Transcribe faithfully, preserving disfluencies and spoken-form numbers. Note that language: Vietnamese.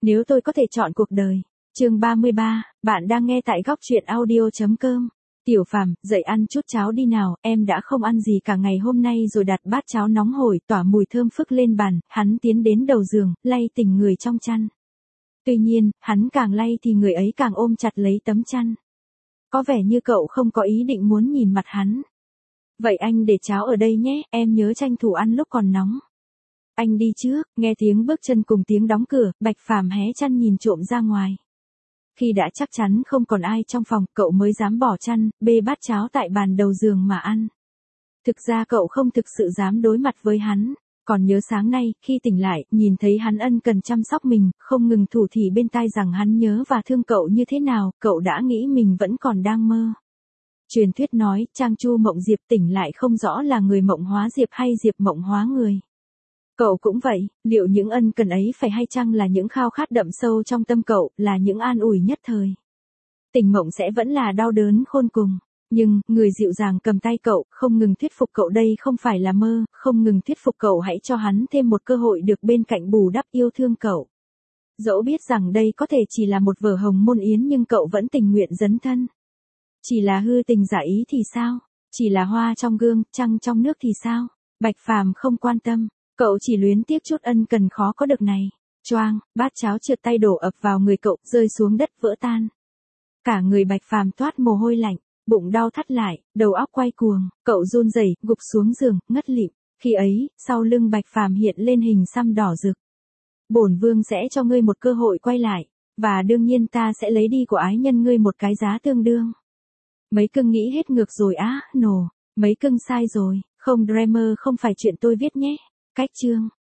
Nếu tôi có thể chọn cuộc đời. Chương ba mươi ba, bạn đang nghe tại góc truyện audio chấm com. Tiểu Phàm, dậy ăn chút cháo đi nào, em đã không ăn gì cả ngày hôm nay rồi. Đặt bát cháo nóng hổi tỏa mùi thơm phức lên bàn, hắn tiến đến đầu giường, lay tỉnh người trong chăn. Tuy nhiên, hắn càng lay thì người ấy càng ôm chặt lấy tấm chăn. Có vẻ như cậu không có ý định muốn nhìn mặt hắn. Vậy anh để cháo ở đây nhé, em nhớ tranh thủ ăn lúc còn nóng. Anh đi trước. Nghe tiếng bước chân cùng tiếng đóng cửa, Bạch Phàm hé chăn nhìn trộm ra ngoài. Khi đã chắc chắn không còn ai trong phòng, cậu mới dám bỏ chăn, bê bát cháo tại bàn đầu giường mà ăn. Thực ra cậu không thực sự dám đối mặt với hắn. Còn nhớ sáng nay, khi tỉnh lại, nhìn thấy hắn ân cần chăm sóc mình, không ngừng thủ thỉ bên tai rằng hắn nhớ và thương cậu như thế nào, cậu đã nghĩ mình vẫn còn đang mơ. Truyền thuyết nói, Trang Chu mộng Diệp, tỉnh lại không rõ là người mộng hóa Diệp hay Diệp mộng hóa người. Cậu cũng vậy, liệu những ân cần ấy phải hay chăng là những khao khát đậm sâu trong tâm cậu, là những an ủi nhất thời. Tỉnh mộng sẽ vẫn là đau đớn khôn cùng. Nhưng, người dịu dàng cầm tay cậu, không ngừng thuyết phục cậu đây không phải là mơ, không ngừng thuyết phục cậu hãy cho hắn thêm một cơ hội được bên cạnh bù đắp yêu thương cậu. Dẫu biết rằng đây có thể chỉ là một vở hồng môn yến nhưng cậu vẫn tình nguyện dấn thân. Chỉ là hư tình giả ý thì sao? Chỉ là hoa trong gương, trăng trong nước thì sao? Bạch Phàm không quan tâm, cậu chỉ luyến tiếc chút ân cần khó có được này. Choang, bát cháo trượt tay đổ ập vào người cậu, rơi xuống đất vỡ tan. Cả người Bạch Phàm toát mồ hôi lạnh. Bụng đau thắt lại, đầu óc quay cuồng, cậu run rẩy, gục xuống giường, ngất lịm. Khi ấy, sau lưng Bạch Phàm hiện lên hình xăm đỏ rực. Bổn vương sẽ cho ngươi một cơ hội quay lại, và đương nhiên ta sẽ lấy đi của ái nhân ngươi một cái giá tương đương. Mấy cưng nghĩ hết ngược rồi á, nổ, mấy cưng sai rồi, không Dreamer không phải chuyện tôi viết nhé. Cách chương.